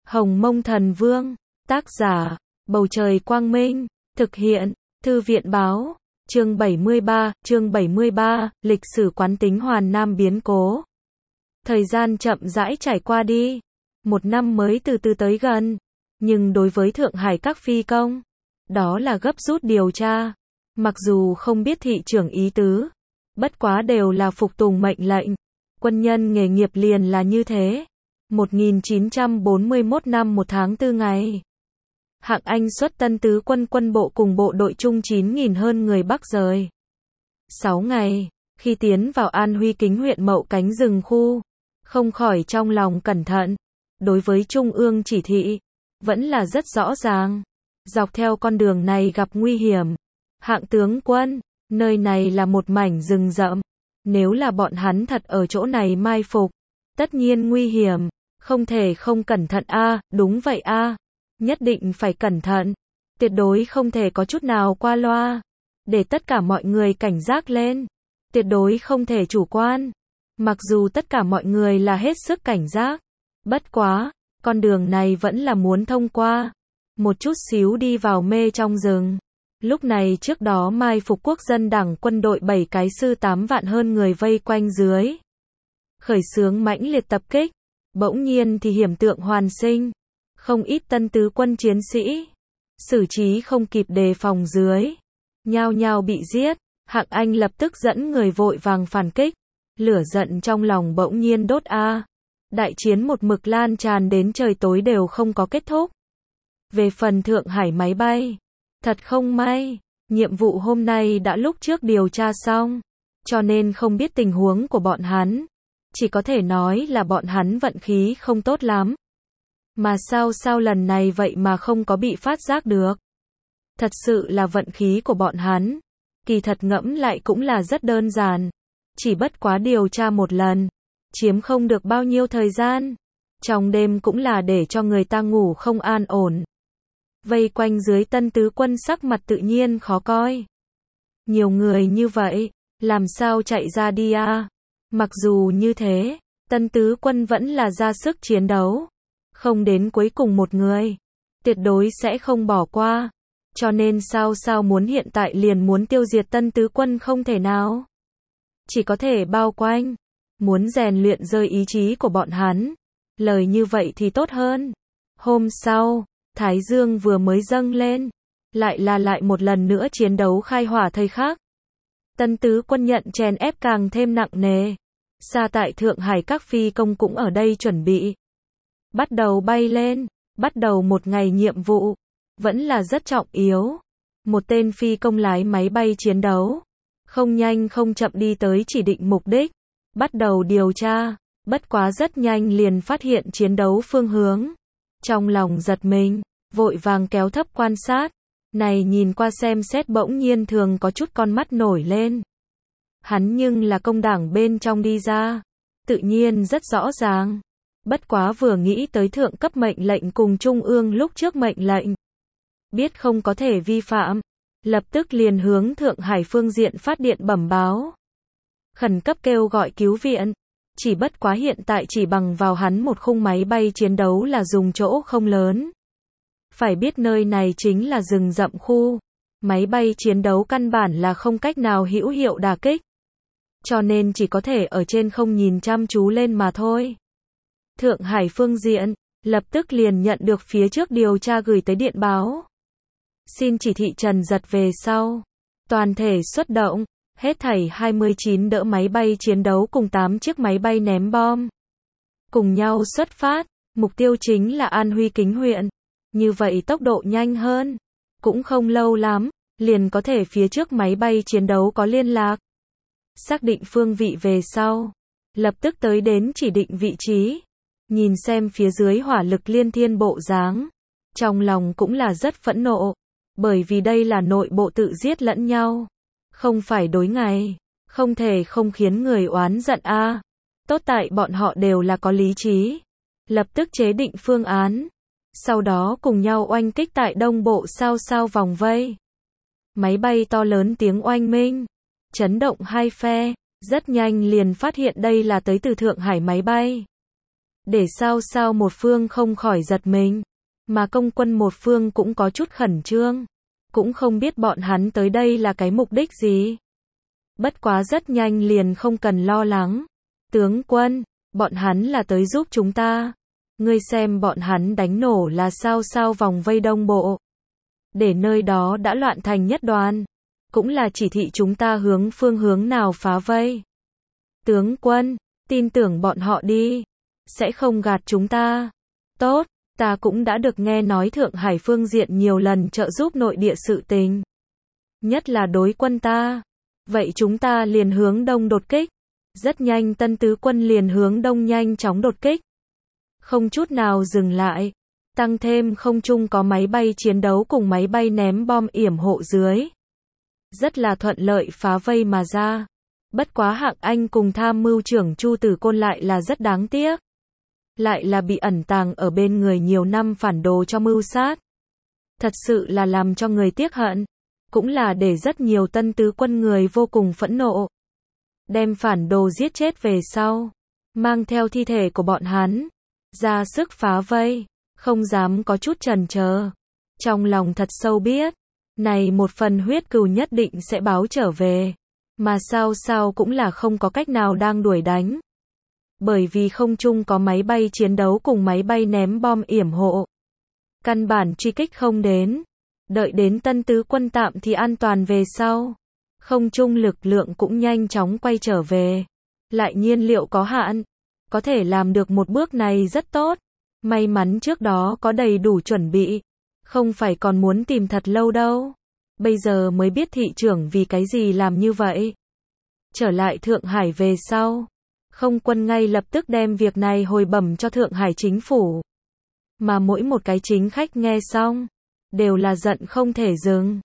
Hồng Mông Thần Vương, tác giả, Bầu Trời Quang Minh, thực hiện, Thư viện Báo, chương 73, lịch sử quán tính Hoàn Nam biến cố. Thời gian chậm rãi trải qua đi, một năm mới từ từ tới gần, nhưng đối với Thượng Hải các phi công, đó là gấp rút điều tra, mặc dù không biết thị trưởng ý tứ, bất quá đều là phục tùng mệnh lệnh, quân nhân nghề nghiệp liền là như thế. 1941 năm 1 tháng 4 ngày. Hạng Anh xuất Tân Tứ quân quân bộ cùng bộ đội chung 9.000 hơn người Bắc rời. 6 ngày, khi tiến vào An Huy Kính huyện Mậu Cánh rừng khu, không khỏi trong lòng cẩn thận. Đối với Trung ương chỉ thị, vẫn là rất rõ ràng. Dọc theo con đường này gặp nguy hiểm. Hạng tướng quân, nơi này là một mảnh rừng rậm. Nếu là bọn hắn thật ở chỗ này mai phục, tất nhiên nguy hiểm. Không thể không cẩn thận a, đúng vậy a. Nhất định phải cẩn thận. Tuyệt đối không thể có chút nào qua loa. Để tất cả mọi người cảnh giác lên. Tuyệt đối không thể chủ quan. Mặc dù tất cả mọi người là hết sức cảnh giác. Bất quá, con đường này vẫn là muốn thông qua. Một chút xíu đi vào mê trong rừng. Lúc này trước đó mai phục quốc dân đảng quân đội 7 cái sư 8 vạn hơn người vây quanh dưới. Khởi xướng mãnh liệt tập kích. Bỗng nhiên thì hiểm tượng hoàn sinh. Không ít Tân Tứ quân chiến sĩ. Xử trí không kịp đề phòng dưới. Nhao nhao bị giết. Hạng Anh lập tức dẫn người vội vàng phản kích. Lửa giận trong lòng bỗng nhiên đốt a. Đại chiến một mực lan tràn đến trời tối đều không có kết thúc. Về phần Thượng Hải máy bay. Thật không may. Nhiệm vụ hôm nay đã lúc trước điều tra xong. Cho nên không biết tình huống của bọn hắn. Chỉ có thể nói là bọn hắn vận khí không tốt lắm. Mà sao lần này vậy mà không có bị phát giác được. Thật sự là vận khí của bọn hắn. Kỳ thật ngẫm lại cũng là rất đơn giản. Chỉ bất quá điều tra một lần. Chiếm không được bao nhiêu thời gian. Trong đêm cũng là để cho người ta ngủ không an ổn. Vây quanh dưới Tân Tứ quân sắc mặt tự nhiên khó coi. Nhiều người như vậy, làm sao chạy ra đi a? Mặc dù như thế, Tân Tứ quân vẫn là ra sức chiến đấu. Không đến cuối cùng một người. Tuyệt đối sẽ không bỏ qua. Cho nên sao muốn hiện tại liền muốn tiêu diệt Tân Tứ quân không thể nào. Chỉ có thể bao quanh. Muốn rèn luyện rơi ý chí của bọn hắn. Lời như vậy thì tốt hơn. Hôm sau, Thái Dương vừa mới dâng lên. Lại một lần nữa chiến đấu khai hỏa thời khắc. Tân Tứ quân nhận chèn ép càng thêm nặng nề. Xa tại Thượng Hải các phi công cũng ở đây chuẩn bị. Bắt đầu bay lên. Bắt đầu một ngày nhiệm vụ. Vẫn là rất trọng yếu. Một tên phi công lái máy bay chiến đấu. Không nhanh không chậm đi tới chỉ định mục đích. Bắt đầu điều tra. Bất quá rất nhanh liền phát hiện chiến đấu phương hướng. Trong lòng giật mình. Vội vàng kéo thấp quan sát. Này nhìn qua xem xét bỗng nhiên thường có chút con mắt nổi lên. Hắn nhưng là công đảng bên trong đi ra. Tự nhiên rất rõ ràng. Bất quá vừa nghĩ tới thượng cấp mệnh lệnh cùng trung ương lúc trước mệnh lệnh. Biết không có thể vi phạm. Lập tức liền hướng Thượng Hải phương diện phát điện bẩm báo. Khẩn cấp kêu gọi cứu viện. Chỉ bất quá hiện tại chỉ bằng vào hắn một khung máy bay chiến đấu là dùng chỗ không lớn. Phải biết nơi này chính là rừng rậm khu. Máy bay chiến đấu căn bản là không cách nào hữu hiệu đả kích. Cho nên chỉ có thể ở trên không nhìn chăm chú lên mà thôi. Thượng Hải phương diện, lập tức liền nhận được phía trước điều tra gửi tới điện báo. Xin chỉ thị Trần Giật về sau. Toàn thể xuất động, hết thảy 29 đỡ máy bay chiến đấu cùng 8 chiếc máy bay ném bom. Cùng nhau xuất phát, mục tiêu chính là An Huy Kính huyện. Như vậy tốc độ nhanh hơn. Cũng không lâu lắm, liền có thể phía trước máy bay chiến đấu có liên lạc. Xác định phương vị về sau. Lập tức tới đến chỉ định vị trí. Nhìn xem phía dưới hỏa lực liên thiên bộ dáng. Trong lòng cũng là rất phẫn nộ. Bởi vì đây là nội bộ tự giết lẫn nhau. Không phải đối ngày. Không thể không khiến người oán giận a. Tốt tại bọn họ đều là có lý trí. Lập tức chế định phương án. Sau đó cùng nhau oanh kích tại đông bộ sao vòng vây. Máy bay to lớn tiếng oanh minh. Chấn động hai phe. Rất nhanh liền phát hiện đây là tới từ Thượng Hải máy bay. Để sao một phương không khỏi giật mình, mà công quân một phương cũng có chút khẩn trương, cũng không biết bọn hắn tới đây là cái mục đích gì. Bất quá rất nhanh liền không cần lo lắng. Tướng quân, bọn hắn là tới giúp chúng ta. Ngươi xem bọn hắn đánh nổ là sao vòng vây đông bộ. Để nơi đó đã loạn thành nhất đoàn. Cũng là chỉ thị chúng ta hướng phương hướng nào phá vây. Tướng quân, tin tưởng bọn họ đi. Sẽ không gạt chúng ta. Tốt, ta cũng đã được nghe nói Thượng Hải phương diện nhiều lần trợ giúp nội địa sự tình. Nhất là đối quân ta. Vậy chúng ta liền hướng đông đột kích. Rất nhanh Tân Tứ quân liền hướng đông nhanh chóng đột kích. Không chút nào dừng lại. Tăng thêm không trung có máy bay chiến đấu cùng máy bay ném bom yểm hộ dưới. Rất là thuận lợi phá vây mà ra. Bất quá Hạng Anh cùng tham mưu trưởng Chu Tử Côn lại là rất đáng tiếc. Lại là bị ẩn tàng ở bên người nhiều năm phản đồ cho mưu sát. Thật sự là làm cho người tiếc hận. Cũng là để rất nhiều Tân Tứ quân người vô cùng phẫn nộ. Đem phản đồ giết chết về sau. Mang theo thi thể của bọn hắn. Ra sức phá vây. Không dám có chút chần chờ. Trong lòng thật sâu biết. Này một phần huyết cừu nhất định sẽ báo trở về. Mà sao cũng là không có cách nào đang đuổi đánh. Bởi vì không trung có máy bay chiến đấu cùng máy bay ném bom yểm hộ. Căn bản truy kích không đến. Đợi đến Tân Tứ quân tạm thì an toàn về sau. Không trung lực lượng cũng nhanh chóng quay trở về. Lại nhiên liệu có hạn. Có thể làm được một bước này rất tốt. May mắn trước đó có đầy đủ chuẩn bị. Không phải còn muốn tìm thật lâu đâu. Bây giờ mới biết thị trưởng vì cái gì làm như vậy. Trở lại Thượng Hải về sau. Không quân ngay lập tức đem việc này hồi bẩm cho Thượng Hải chính phủ. Mà mỗi một cái chính khách nghe xong. Đều là giận không thể dừng.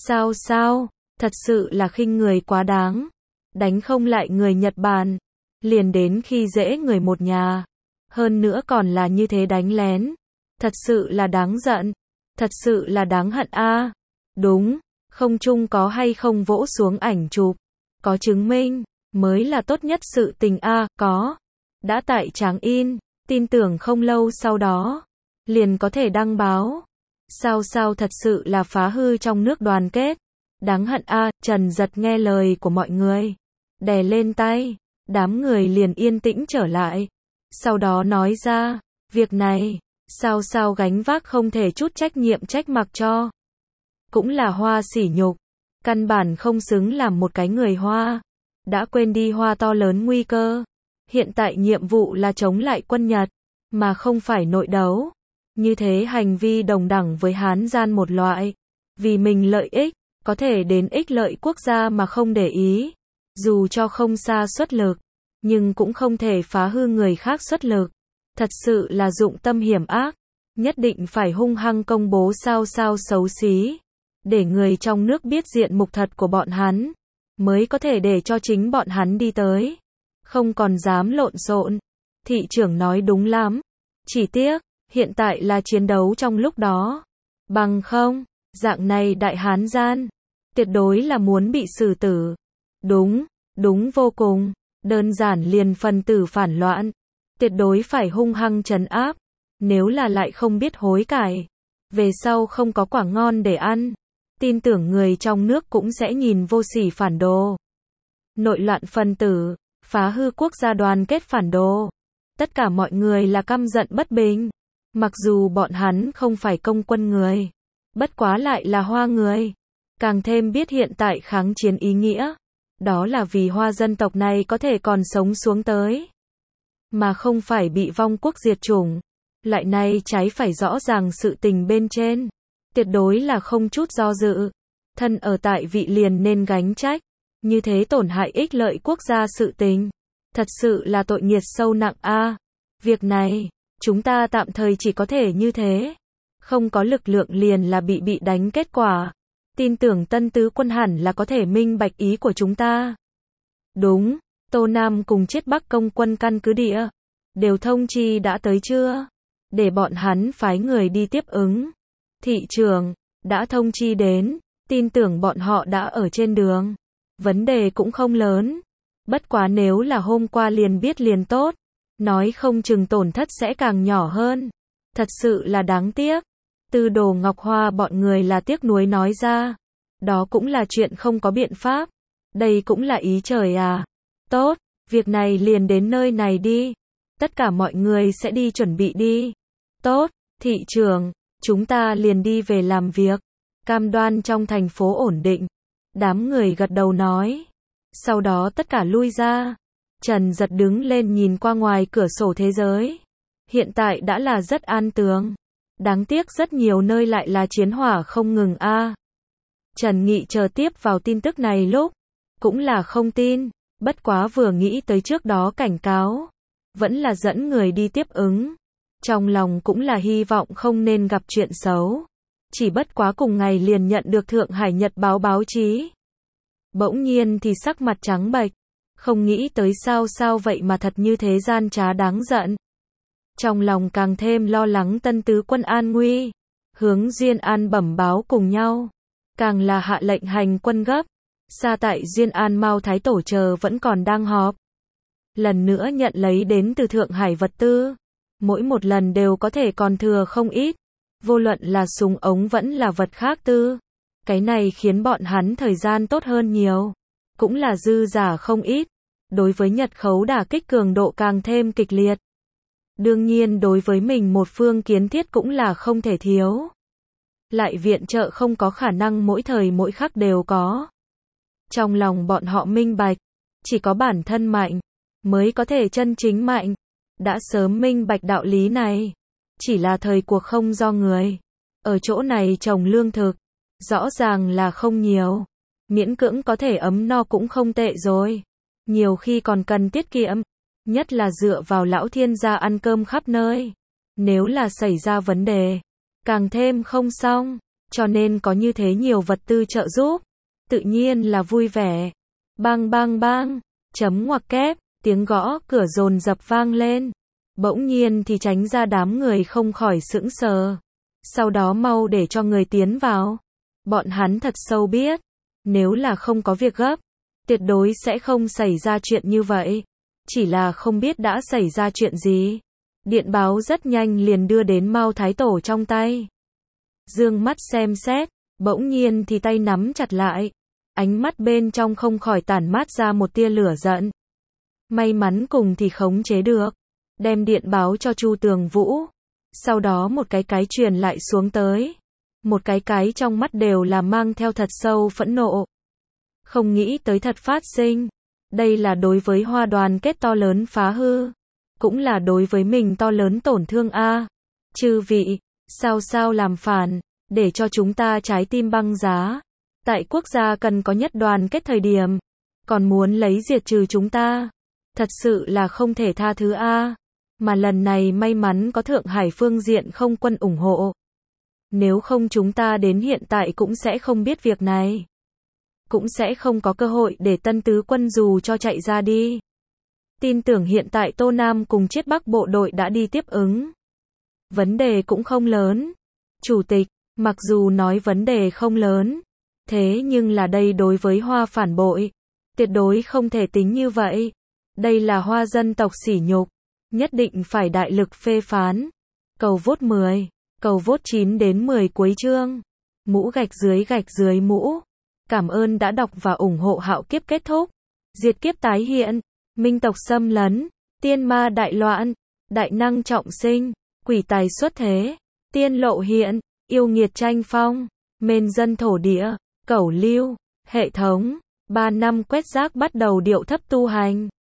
Sao, thật sự là khinh người quá đáng. Đánh không lại người Nhật Bản. Liền đến khi dễ người một nhà. Hơn nữa còn là như thế đánh lén. Thật sự là đáng giận. Thật sự là đáng hận a. Đúng, không chung có hay không vỗ xuống ảnh chụp. Có chứng minh, mới là tốt nhất sự tình a. Có. Đã tại Tráng In, tin tưởng không lâu sau đó. Liền có thể đăng báo. Sao thật sự là phá hư trong nước đoàn kết. Đáng hận a. Trần Giật nghe lời của mọi người. Đè lên tay. Đám người liền yên tĩnh trở lại. Sau đó nói ra. Việc này. Sao gánh vác không thể chút trách nhiệm trách mặc cho. Cũng là Hoa sỉ nhục. Căn bản không xứng làm một cái người Hoa. Đã quên đi Hoa to lớn nguy cơ. Hiện tại nhiệm vụ là chống lại quân Nhật. Mà không phải nội đấu. Như thế hành vi đồng đẳng với Hán gian một loại. Vì mình lợi ích. Có thể đến ích lợi quốc gia mà không để ý. Dù cho không xa xuất lực. Nhưng cũng không thể phá hư người khác xuất lực. Thật sự là dụng tâm hiểm ác. Nhất định phải hung hăng công bố sao xấu xí. Để người trong nước biết diện mục thật của bọn hắn. Mới có thể để cho chính bọn hắn đi tới. Không còn dám lộn xộn. Thị trưởng nói đúng lắm. Chỉ tiếc, hiện tại là chiến đấu trong lúc đó. Bằng không, dạng này đại Hán gian. Tuyệt đối là muốn bị xử tử. Đúng vô cùng. Đơn giản liền phần tử phản loạn. Tuyệt đối phải hung hăng trấn áp. Nếu là lại không biết hối cải. Về sau không có quả ngon để ăn. Tin tưởng người trong nước cũng sẽ nhìn vô sỉ phản đồ. Nội loạn phân tử. Phá hư quốc gia đoàn kết phản đồ. Tất cả mọi người là căm giận bất bình. Mặc dù bọn hắn không phải công quân người. Bất quá lại là Hoa người. Càng thêm biết hiện tại kháng chiến ý nghĩa. Đó là vì Hoa dân tộc này có thể còn sống xuống tới. Mà không phải bị vong quốc diệt chủng. Lại nay trái phải rõ ràng sự tình bên trên. Tuyệt đối là không chút do dự. Thân ở tại vị liền nên gánh trách. Như thế tổn hại ích lợi quốc gia sự tình. Thật sự là tội nghiệt sâu nặng a. Việc này, chúng ta tạm thời chỉ có thể như thế. Không có lực lượng liền là bị đánh kết quả. Tin tưởng Tân Tứ quân hẳn là có thể minh bạch ý của chúng ta. Đúng, Tô Nam cùng Chiết Bắc công quân căn cứ địa. Đều thông chi đã tới chưa? Để bọn hắn phái người đi tiếp ứng. Thị trường, đã thông chi đến. Tin tưởng bọn họ đã ở trên đường. Vấn đề cũng không lớn. Bất quá nếu là hôm qua liền biết liền tốt. Nói không chừng tổn thất sẽ càng nhỏ hơn. Thật sự là đáng tiếc. Tư Đồ Ngọc Hoa bọn người là tiếc nuối nói ra. Đó cũng là chuyện không có biện pháp. Đây cũng là ý trời à. Tốt, việc này liền đến nơi này đi. Tất cả mọi người sẽ đi chuẩn bị đi. Tốt, thị trưởng, chúng ta liền đi về làm việc. Cam đoan trong thành phố ổn định. Đám người gật đầu nói. Sau đó tất cả lui ra. Trần Giật đứng lên nhìn qua ngoài cửa sổ thế giới. Hiện tại đã là rất an tường. Đáng tiếc rất nhiều nơi lại là chiến hỏa không ngừng a. Trần Nghị chờ tiếp vào tin tức này lúc cũng là không tin, bất quá vừa nghĩ tới trước đó cảnh cáo, vẫn là dẫn người đi tiếp ứng. Trong lòng cũng là hy vọng không nên gặp chuyện xấu. Chỉ bất quá cùng ngày liền nhận được Thượng Hải Nhật báo báo chí. Bỗng nhiên thì sắc mặt trắng bệch, không nghĩ tới sao vậy mà thật như thế gian trá đáng giận. Trong lòng càng thêm lo lắng Tân Tứ Quân an nguy, hướng Diên An bẩm báo cùng nhau, càng là hạ lệnh hành quân gấp. Xa tại Diên An Mao Thái Tổ chờ vẫn còn đang họp. Lần nữa nhận lấy đến từ Thượng Hải vật tư, mỗi một lần đều có thể còn thừa không ít, vô luận là súng ống vẫn là vật khác tư. Cái này khiến bọn hắn thời gian tốt hơn nhiều, cũng là dư giả không ít. Đối với Nhật khấu đả kích cường độ càng thêm kịch liệt. Đương nhiên đối với mình một phương kiến thiết cũng là không thể thiếu. Lại viện trợ không có khả năng mỗi thời mỗi khắc đều có. Trong lòng bọn họ minh bạch, chỉ có bản thân mạnh, mới có thể chân chính mạnh. Đã sớm minh bạch đạo lý này. Chỉ là thời cuộc không do người. Ở chỗ này trồng lương thực, rõ ràng là không nhiều. Miễn cưỡng có thể ấm no cũng không tệ rồi. Nhiều khi còn cần tiết kiệm. Nhất là dựa vào lão thiên gia ăn cơm khắp nơi. Nếu là xảy ra vấn đề, càng thêm không xong. Cho nên có như thế nhiều vật tư trợ giúp. Tự nhiên là vui vẻ. Bang bang bang, chấm ngoặc kép, tiếng gõ cửa dồn dập vang lên. Bỗng nhiên thì tránh ra đám người không khỏi sững sờ. Sau đó mau để cho người tiến vào. Bọn hắn thật sâu biết, nếu là không có việc gấp, tuyệt đối sẽ không xảy ra chuyện như vậy. Chỉ là không biết đã xảy ra chuyện gì. Điện báo rất nhanh liền đưa đến Mao Thái Tổ trong tay. Dương mắt xem xét, bỗng nhiên thì tay nắm chặt lại. Ánh mắt bên trong không khỏi tản mát ra một tia lửa giận. May mắn cùng thì khống chế được. Đem điện báo cho Chu Tường Vũ. Sau đó một cái truyền lại xuống tới. Một cái trong mắt đều là mang theo thật sâu phẫn nộ. Không nghĩ tới thật phát sinh. Đây là đối với Hoa đoàn kết to lớn phá hư. Cũng là đối với mình to lớn tổn thương a. Chư vị, sao làm phản, để cho chúng ta trái tim băng giá. Tại quốc gia cần có nhất đoàn kết thời điểm, còn muốn lấy diệt trừ chúng ta. Thật sự là không thể tha thứ a. Mà lần này may mắn có Thượng Hải phương diện không quân ủng hộ. Nếu không chúng ta đến hiện tại cũng sẽ không biết việc này. Cũng sẽ không có cơ hội để Tân Tứ Quân dù cho chạy ra đi. Tin tưởng hiện tại Tô Nam cùng Chiết Bắc bộ đội đã đi tiếp ứng. Vấn đề cũng không lớn. Chủ tịch, mặc dù nói vấn đề không lớn, thế nhưng là đây đối với Hoa phản bội, tuyệt đối không thể tính như vậy. Đây là Hoa dân tộc sỉ nhục, nhất định phải đại lực phê phán. Cầu vote 10, cầu vote 9 đến 10 cuối chương. Mũ gạch dưới mũ. Cảm ơn đã đọc và ủng hộ Hạo Kiếp kết thúc. Diệt kiếp tái hiện, minh tộc xâm lấn, tiên ma đại loạn, đại năng trọng sinh, quỷ tài xuất thế, tiên lộ hiện, yêu nghiệt tranh phong, mên dân thổ địa, cẩu lưu, hệ thống, 3 năm quét rác bắt đầu điệu thấp tu hành.